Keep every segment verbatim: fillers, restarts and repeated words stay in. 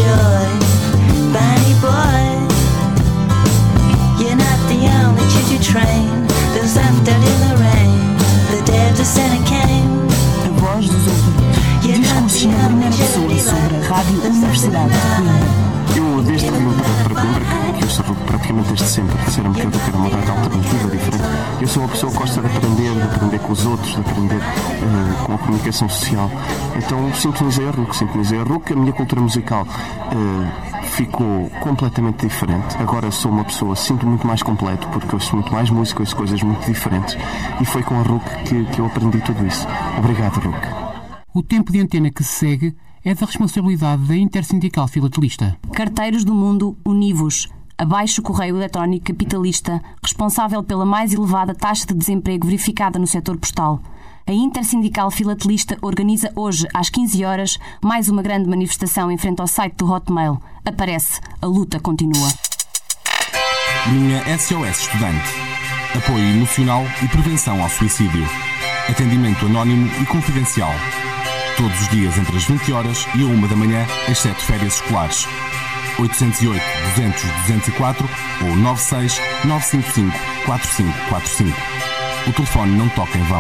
joy. Bunny boy, you're not the only choo-choo train that's left out in the rain. The day of the Santa came. A voz dos ouvintes. Discursos na primeira pessoa sobre a Rádio Universidade de Coimbra. Eu, desde que vim para, para Coimbra, que eu sou praticamente desde sempre, disseram-me que eu quero uma rádio alternativa, diferente. Eu sou uma pessoa que gosta de aprender, de aprender com os outros, de aprender uh, com a comunicação social. Então sintonizei a R U C, sintonizei a R U C, a minha cultura musical uh, ficou completamente diferente. Agora sou uma pessoa, sinto muito mais completo, porque eu sou muito mais músico, ouço coisas muito diferentes. E foi com a R U C que, que eu aprendi tudo isso. Obrigado, R U C. O tempo de antena que se segue é da responsabilidade da Intersindical Filatelista. Carteiros do Mundo, univos. Abaixo o correio eletrónico capitalista, responsável pela mais elevada taxa de desemprego verificada no setor postal. A Intersindical Filatelista organiza hoje, às quinze horas, mais uma grande manifestação em frente ao site do Hotmail. Aparece, a luta continua. Linha S O S Estudante. Apoio emocional e prevenção ao suicídio. Atendimento anónimo e confidencial. Todos os dias entre as vinte horas e a uma da manhã, exceto férias escolares. oito zero oito, duzentos, duzentos e quatro ou nove seis nove cinco cinco quatro cinco quatro cinco. O telefone não toca em vão.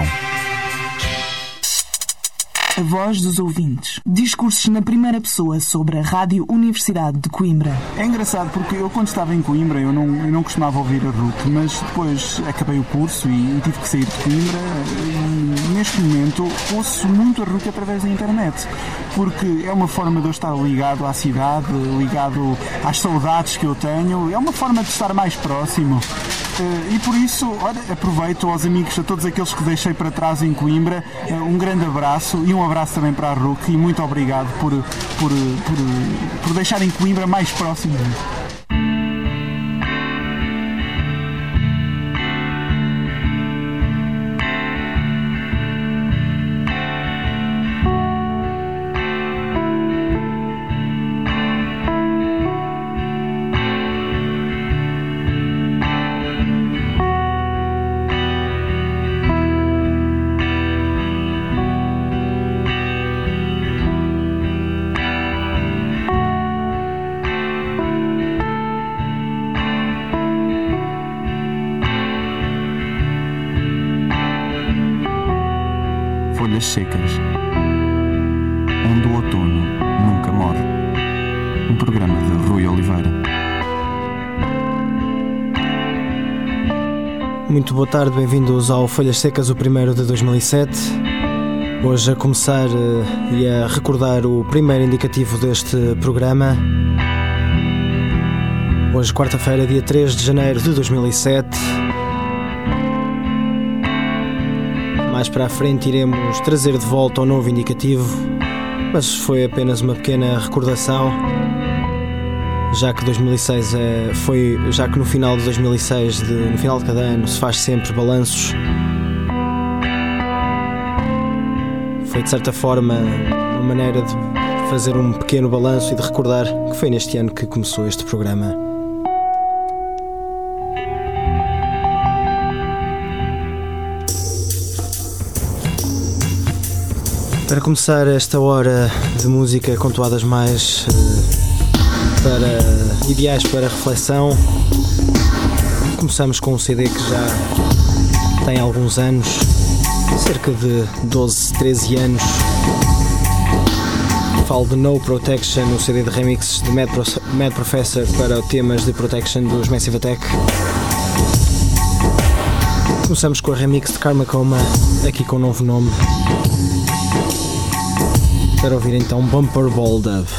A voz dos ouvintes. Discursos na primeira pessoa sobre a Rádio Universidade de Coimbra. É engraçado porque eu, quando estava em Coimbra, eu não, eu não costumava ouvir a R U C, mas depois acabei o curso e, e tive que sair de Coimbra e neste momento ouço muito a R U C através da internet, porque é uma forma de eu estar ligado à cidade, ligado às saudades que eu tenho, é uma forma de estar mais próximo. E por isso, olha, aproveito aos amigos, a todos aqueles que deixei para trás em Coimbra, um grande abraço e um abraço também para a R U C e muito obrigado por, por, por, por deixarem Coimbra mais próximo de mim. Folhas secas, onde o outono nunca morre. Um programa de Rui Oliveira. Muito boa tarde, bem-vindos ao Folhas Secas, o primeiro de dois mil e sete. Hoje a começar uh, e a recordar o primeiro indicativo deste programa. Hoje, quarta-feira, dia três de janeiro de dois mil e sete. Mais para a frente iremos trazer de volta o novo indicativo, mas foi apenas uma pequena recordação, já que dois mil e seis é, foi, já que no final de dois mil e seis, de, no final de cada ano, se faz sempre balanços. Foi de certa forma uma maneira de fazer um pequeno balanço e de recordar que foi neste ano que começou este programa. Para começar esta hora de música com toadas mais uh, para, ideais para reflexão, começamos com um C D que já tem alguns anos, cerca de doze, treze anos. Falo de No Protection, o C D de remixes de Mad, Pro- Mad Professor para temas de Protection dos Massive Attack. Começamos com a remix de Karma Coma, aqui com um novo nome. Para ouvir então Bumper Ball Dove.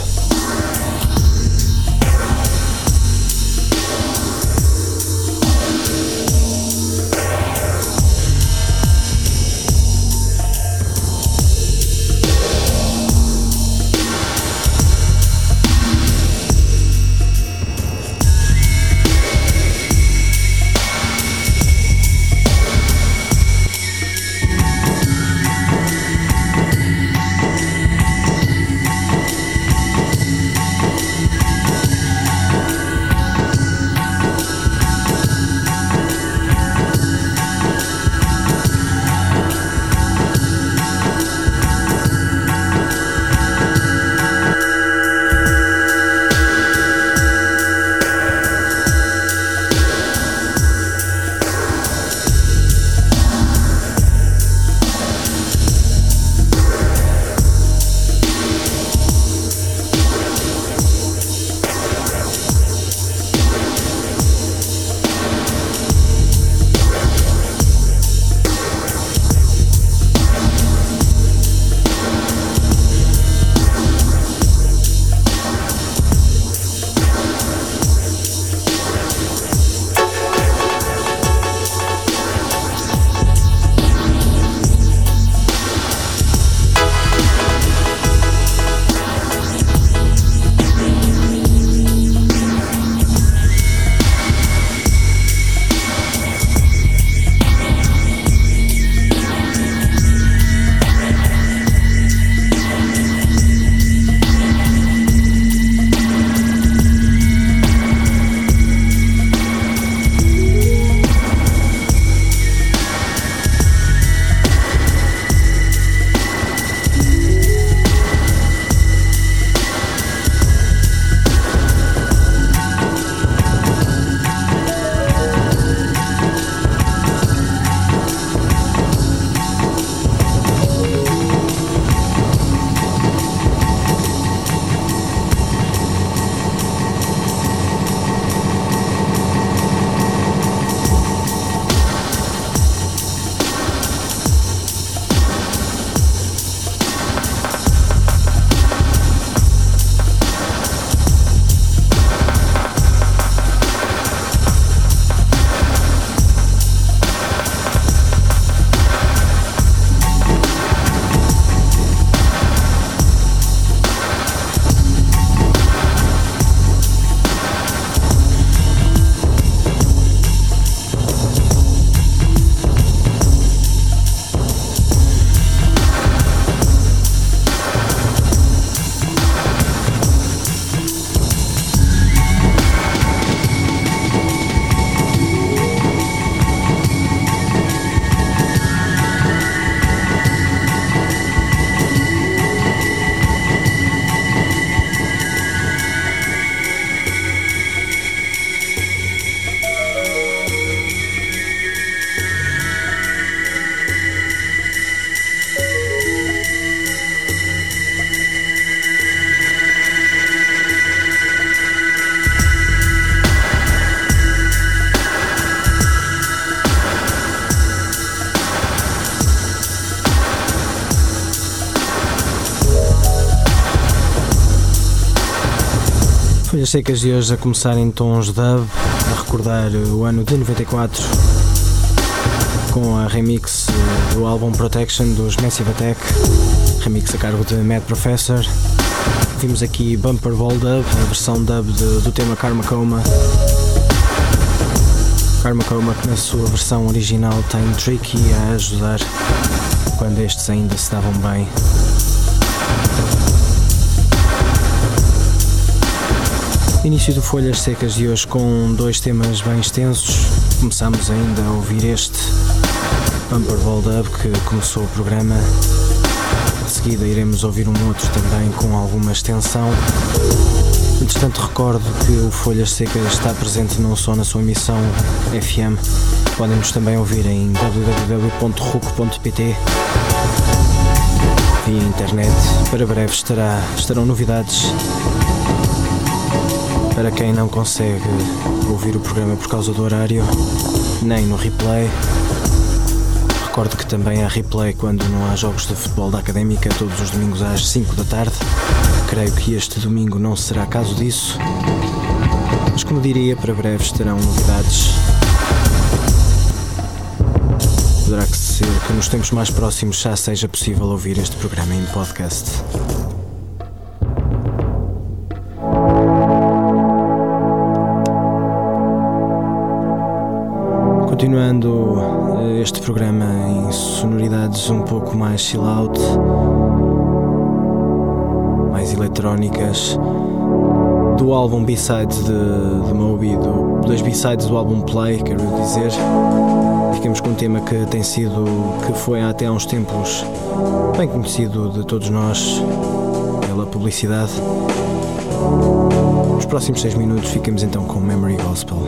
Folhas Secas de hoje a começar em tons dub, a recordar o ano de noventa e quatro, com a remix do álbum Protection dos Massive Attack, remix a cargo de Mad Professor. Vimos aqui Bumper Ball Dub, a versão dub de, do tema Karma Coma. Karma Coma, que na sua versão original tem Tricky a ajudar, quando estes ainda se davam bem. Início do Folhas Secas de hoje com dois temas bem extensos. Começamos ainda a ouvir este Bumper Ball Dub que começou o programa. De seguida iremos ouvir um outro também com alguma extensão. Entretanto, recordo que o Folhas Secas está presente não só na sua emissão F M, podem-nos também ouvir em w w w ponto ruc ponto p t, via internet. Para breve estará, estarão novidades para quem não consegue ouvir o programa por causa do horário, nem no replay. Recordo que também há replay quando não há jogos de futebol da Académica, todos os domingos às cinco da tarde. Creio que este domingo não será caso disso, mas como diria, para breve estarão novidades. Poderá que ser que nos tempos mais próximos já seja possível ouvir este programa em podcast. Continuando este programa em sonoridades um pouco mais chill out, mais eletrónicas, do álbum B-Sides de, de Moby, do, dois B-Sides do álbum Play, quero dizer. Ficamos com um tema que tem sido, que foi até há uns tempos bem conhecido de todos nós pela publicidade. Nos próximos seis minutos ficamos então com Memory Gospel.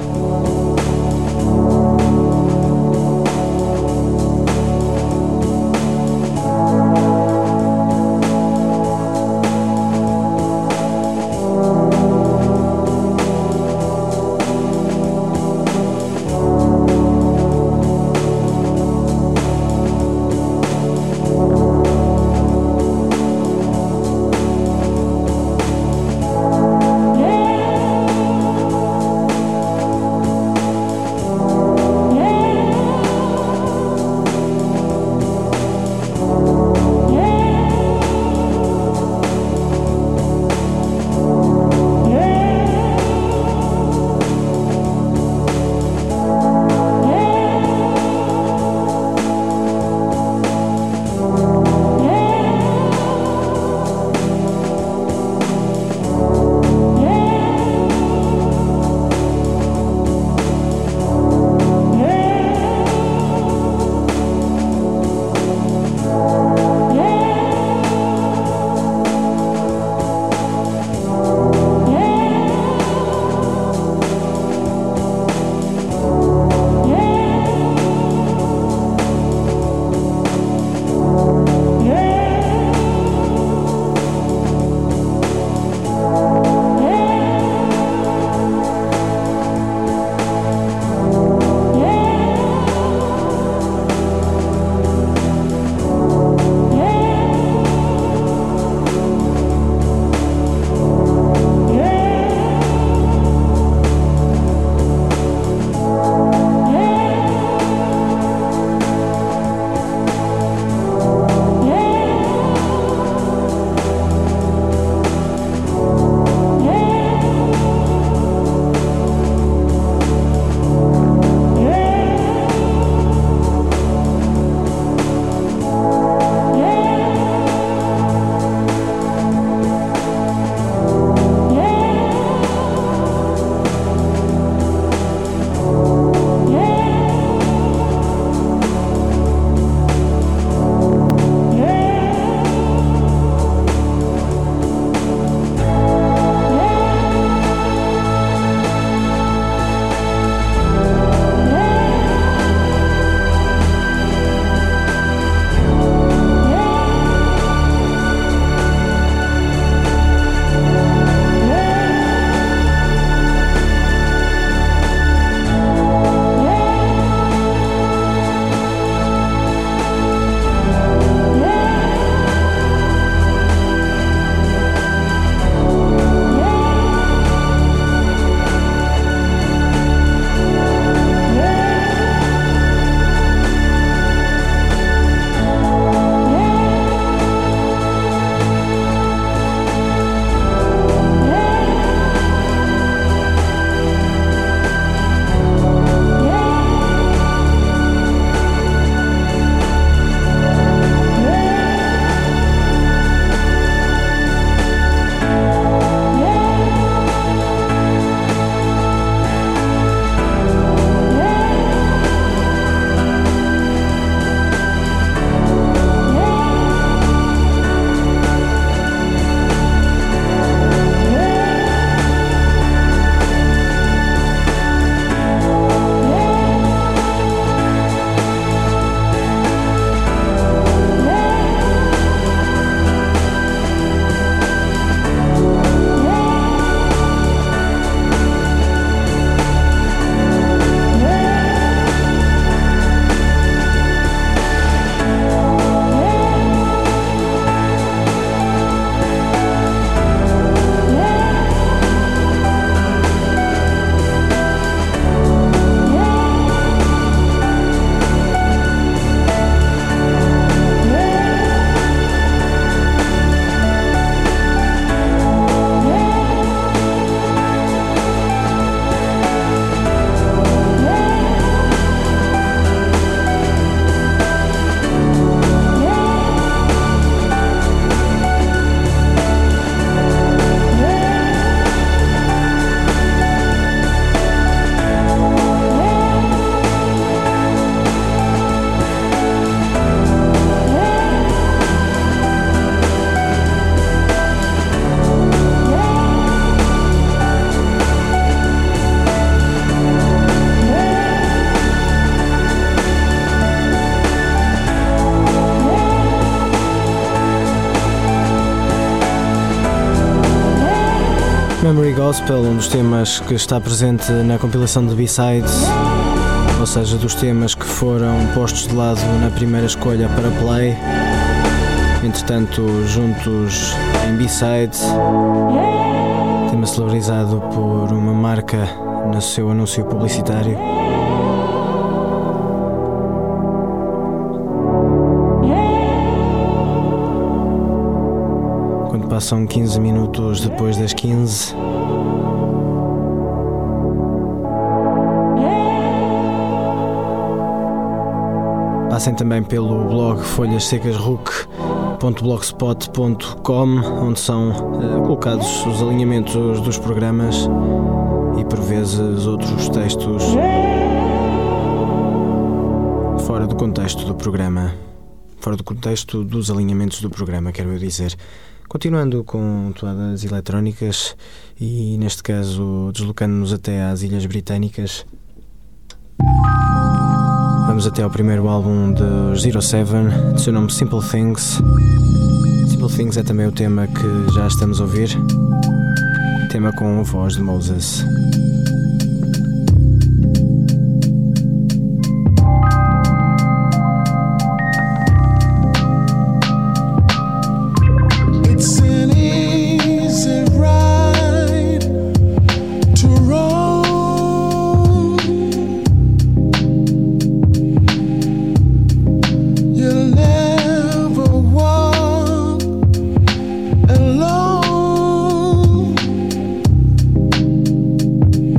Memory Gospel, um dos temas que está presente na compilação de B-Sides, ou seja, dos temas que foram postos de lado na primeira escolha para Play, entretanto juntos em B-Sides, tema celebrizado por uma marca no seu anúncio publicitário. Quando passam quinze minutos depois das quinze, passem também pelo blog folhas secas rook ponto blogspot ponto com, onde são uh, colocados os alinhamentos dos programas e por vezes outros textos fora do contexto do programa, fora do contexto dos alinhamentos do programa, quero eu dizer. Continuando com toadas eletrónicas e neste caso deslocando-nos até às Ilhas Britânicas, vamos até ao primeiro álbum de Zero Seven, de seu nome Simple Things. Simple Things é também o tema que já estamos a ouvir, tema com a voz de Moses. Alone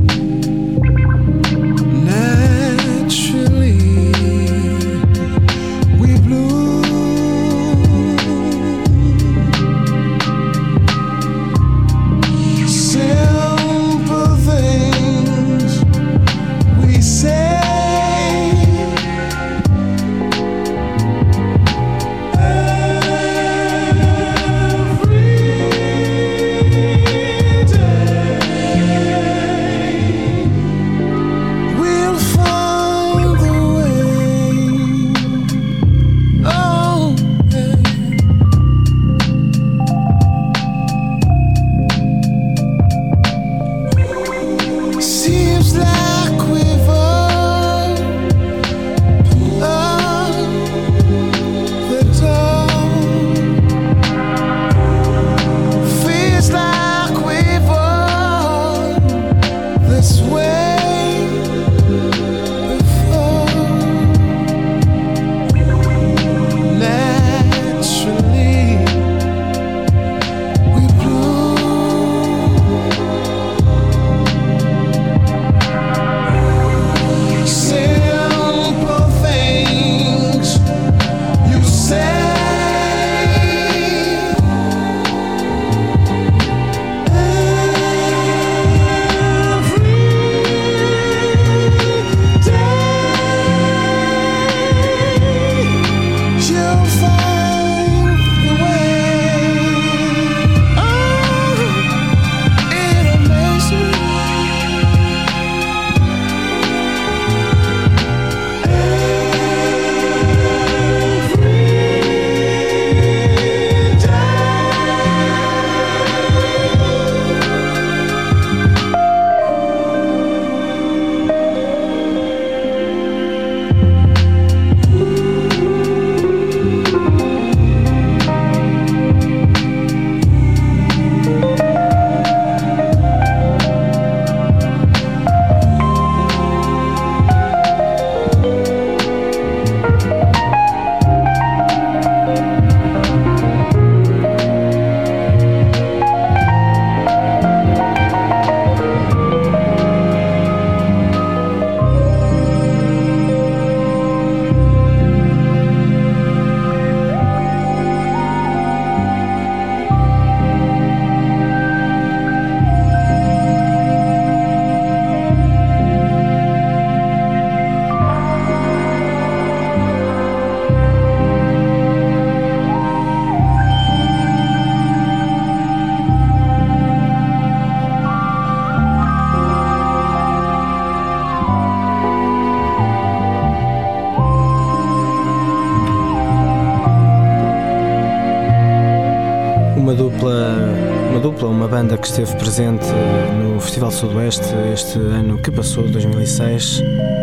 uma banda que esteve presente no Festival Sudoeste este ano que passou, dois mil e seis.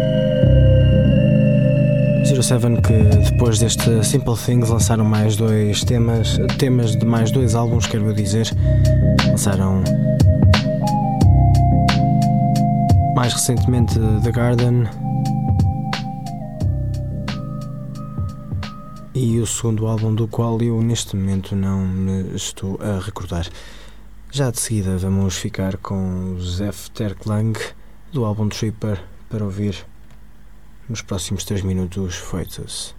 zero sete, que depois deste Simple Things lançaram mais dois temas, temas de mais dois álbuns, quero eu dizer. Lançaram mais recentemente The Garden e o segundo álbum do qual eu neste momento não me estou a recordar. Já de seguida vamos ficar com o Zef Terklang do álbum Tripper para ouvir nos próximos três minutos feitos.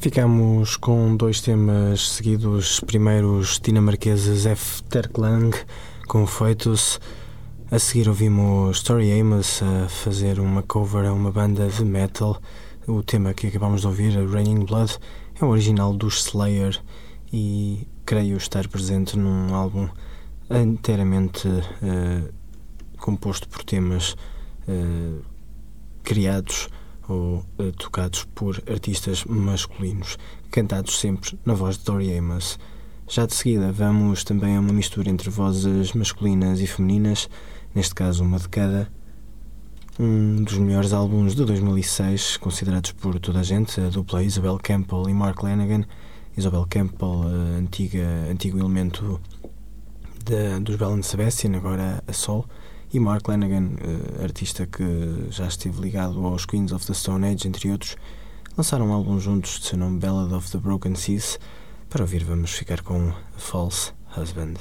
Ficamos com dois temas seguidos. Primeiro os dinamarqueses Efterklang com Feitos. A seguir ouvimos Tori Amos a fazer uma cover a uma banda de metal. O tema que acabamos de ouvir, Raining Blood, é o original dos Slayer e creio estar presente num álbum inteiramente uh, composto por temas uh, criados ou uh, tocados por artistas masculinos, cantados sempre na voz de Tori Amos. Já de seguida vamos também a uma mistura entre vozes masculinas e femininas, neste caso uma de cada. Um dos melhores álbuns de dois mil e seis, considerados por toda a gente, a dupla Isabel Campbell e Mark Lanegan. Isabel Campbell, a antiga, antigo elemento de, dos Bell and Sebastian, agora a Sol, e Mark Lanegan, artista que já esteve ligado aos Queens of the Stone Age, entre outros, lançaram um álbum juntos de seu nome Ballad of the Broken Seas. Para ouvir vamos ficar com False Husband.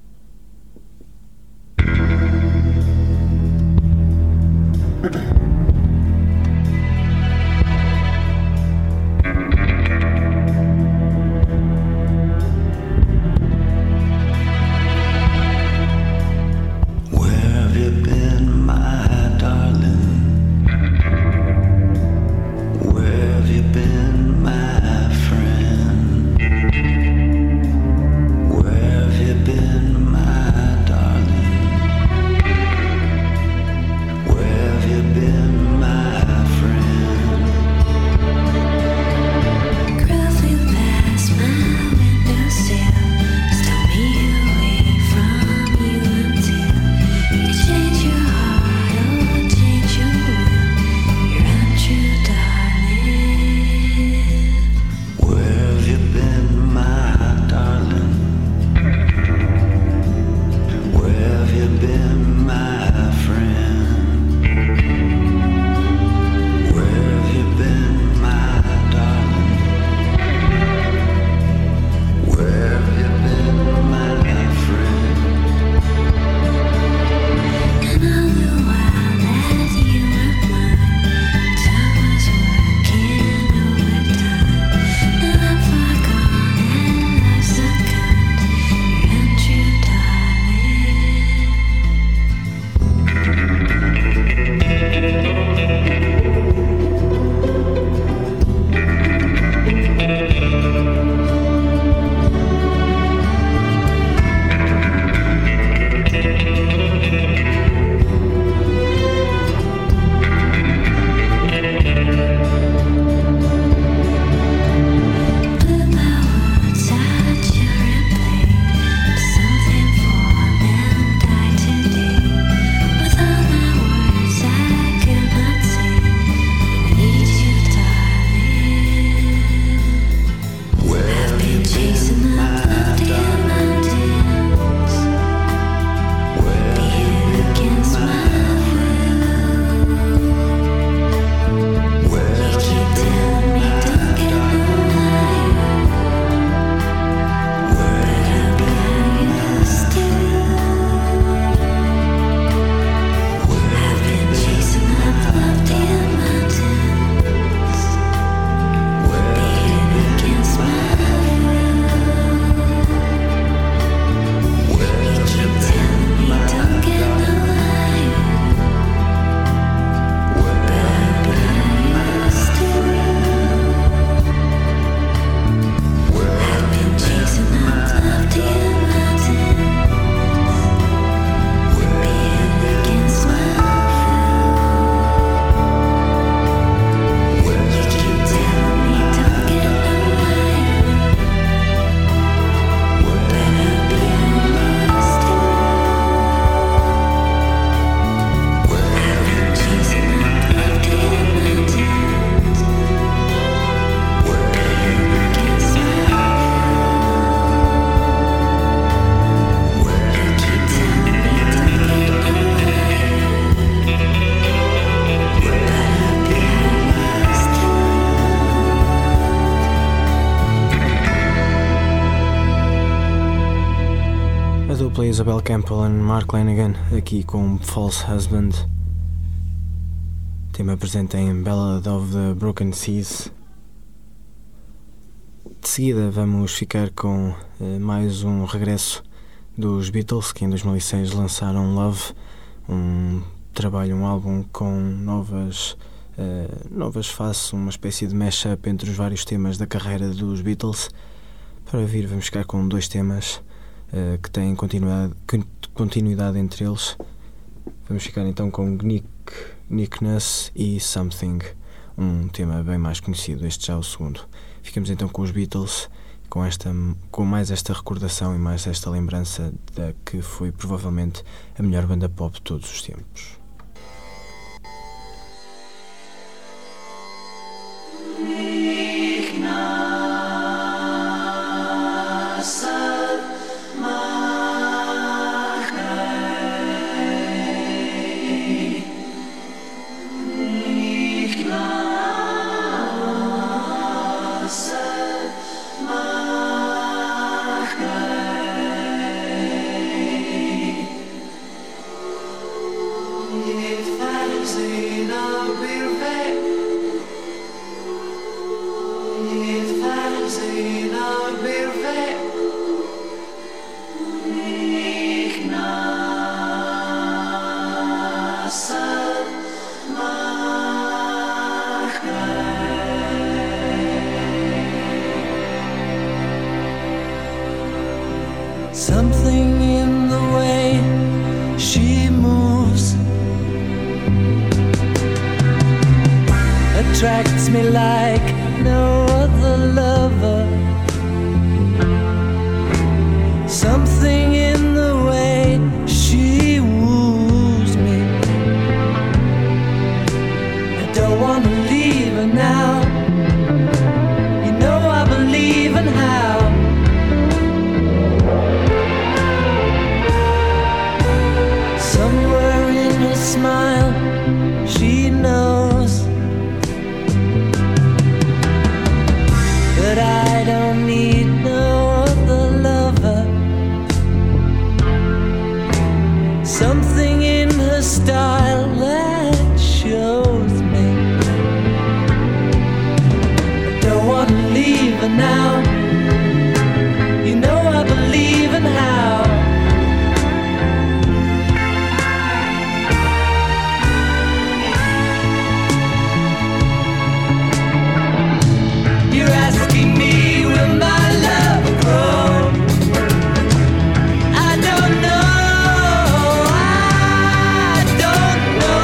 dupla Isabel Campbell e Mark Lanegan, aqui com False Husband. Tema presente em Ballad of the Broken Seas. de seguida vamos ficar com uh, mais um regresso dos Beatles, que em dois mil e seis lançaram Love, um trabalho, um álbum com novas, uh, novas faces, uma espécie de mashup entre os vários temas da carreira dos Beatles. Para vir vamos ficar com dois temas uh, que têm continuidade, continuidade entre eles. Vamos ficar então com Nick, Nickness e Something, um tema bem mais conhecido, este já é o segundo. Ficamos então com os Beatles, com, esta, com mais esta recordação e mais esta lembrança da que foi provavelmente a melhor banda pop de todos os tempos. Something in the way she moves attracts me like no other lover. Something in the way she woos me. I don't want to leave her now. You know I believe in how. Somewhere in her smile, she knows that I don't need no other lover. Something in her style that shows me I don't want to leave her now. You know I believe in how. You're asking me, will my love grow? I don't know, I don't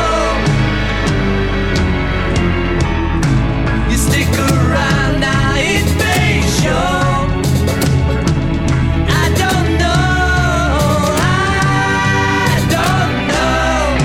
know. You stick around, now it may show. I don't know, I don't know.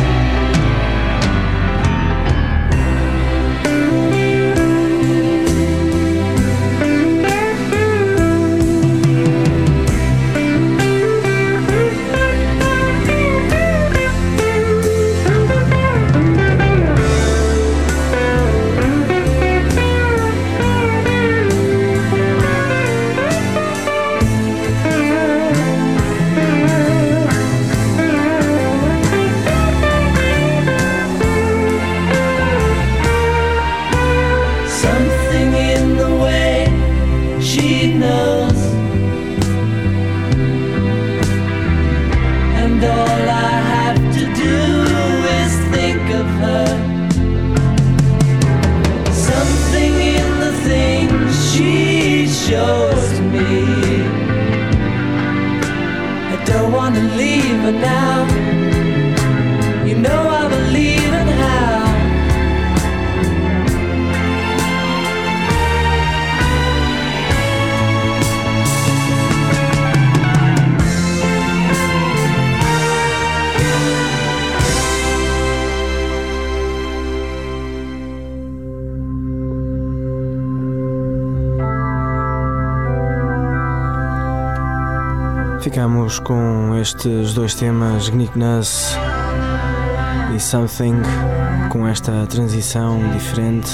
Something in the way she knows, and all I have to do is think of her. Something in the things she shows me. I don't want to leave her now. You know I believe in how. Ficamos com estes dois temas, Nickness e Something, com esta transição diferente.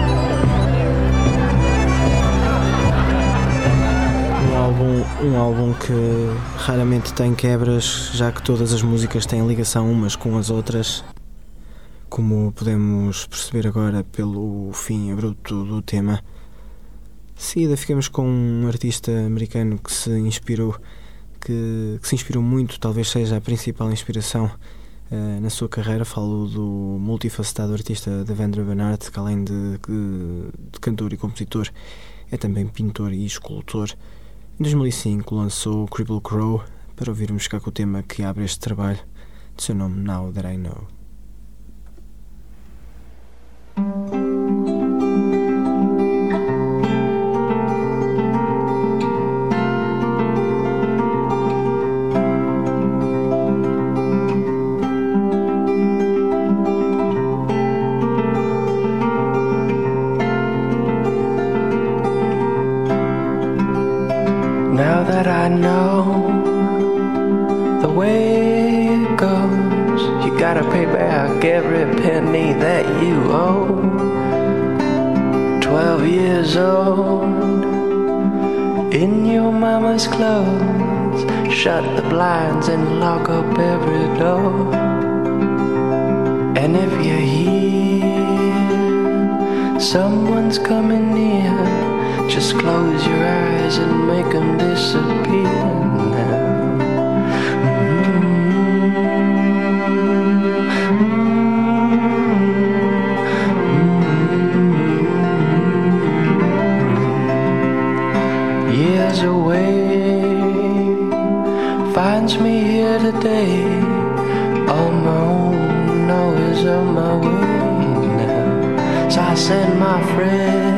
Um álbum que raramente tem quebras, já que todas as músicas têm ligação umas com as outras, como podemos perceber agora pelo fim abrupto do tema. De seguida ficamos com um artista americano que se inspirou, que, que se inspirou muito, talvez seja a principal inspiração uh, na sua carreira. Falo do multifacetado artista Devendra Banhart, que além de, de, de cantor e compositor, é também pintor e escultor. Em dois mil e cinco lançou Cripple Crow, para ouvirmos cá com o tema que abre este trabalho, de seu nome Now That I Know. Now that I know the way it goes, you gotta pay back every penny that you owe. Twelve years old, in your mama's clothes, shut the blinds and lock up every door. And if you hear someone's coming near, just close your eyes and make them disappear now. Mm-hmm. Years away finds me here today, on my own, always on my way now. So I send my friends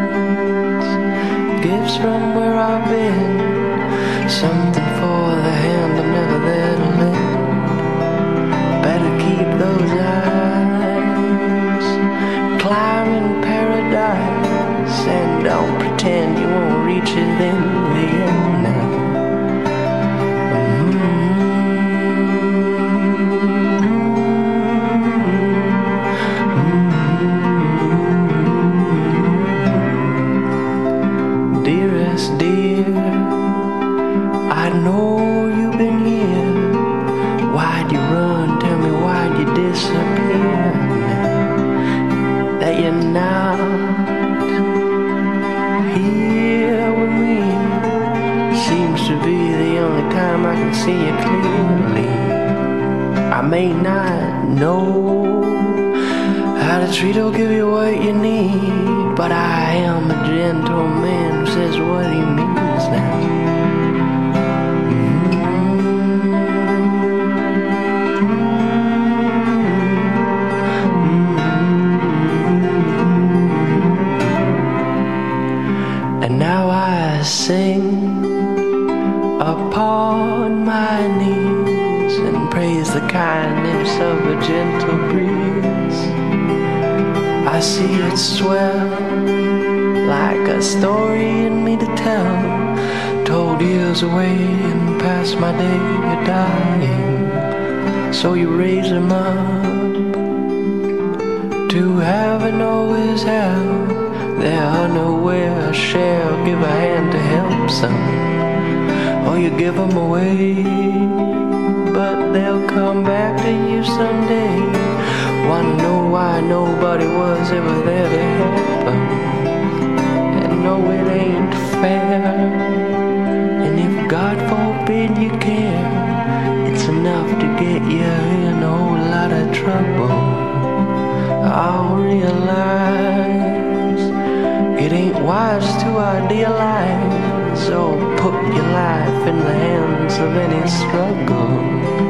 gifts from where I've been, something for the hand I'm never there to lend. Better keep those eyes climbing paradise, and don't pretend you won't reach it in the end now. Dear, I know you've been here. Why'd you run? Tell me why'd you disappear? That you're not here with me seems to be the only time I can see you clearly. I may not know how to treat or give you what you need, but I am a gentleman who says what he means now. Mm-hmm. And now I sing upon my knees and praise the kindness of a gentle breeze. I see it swell like a story in me to tell, told years away and past my day of dying. So you raise them up to heaven or his hell. They're unaware, share, give a hand to help some, or you give them away, but they'll come back to you someday. Wanna know why nobody was ever there to help them. And no, it ain't fair. And if God forbid you care, it's enough to get you in a whole lot of trouble. I'll realize it ain't wise to idealize or put your life in the hands of any struggle.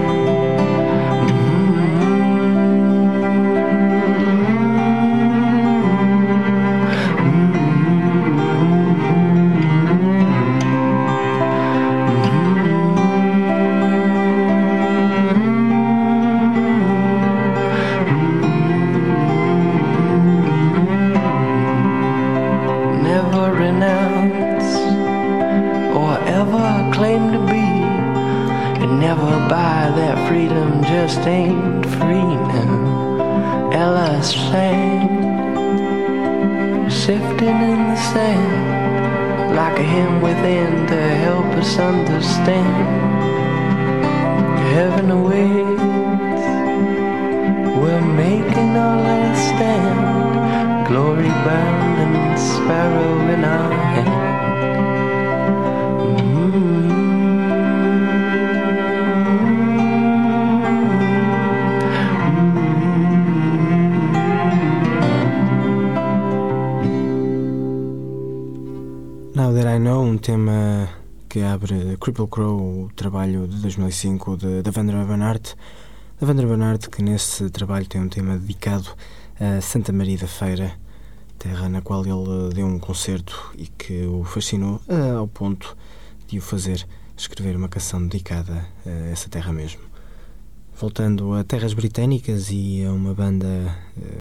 Ain't free now. Ella sang, sifting in the sand like a hymn within to help us understand. Heaven awaits, we're making our last stand. Glory bound and sparrow in our hand. Now That I Know, um tema que abre Cripple Crow, o trabalho de dois mil e cinco de Devendra Banhart. Devendra Banhart, que nesse trabalho tem um tema dedicado a Santa Maria da Feira, terra na qual ele deu um concerto e que o fascinou ao ponto de o fazer escrever uma canção dedicada a essa terra mesmo. Voltando a terras britânicas e a uma banda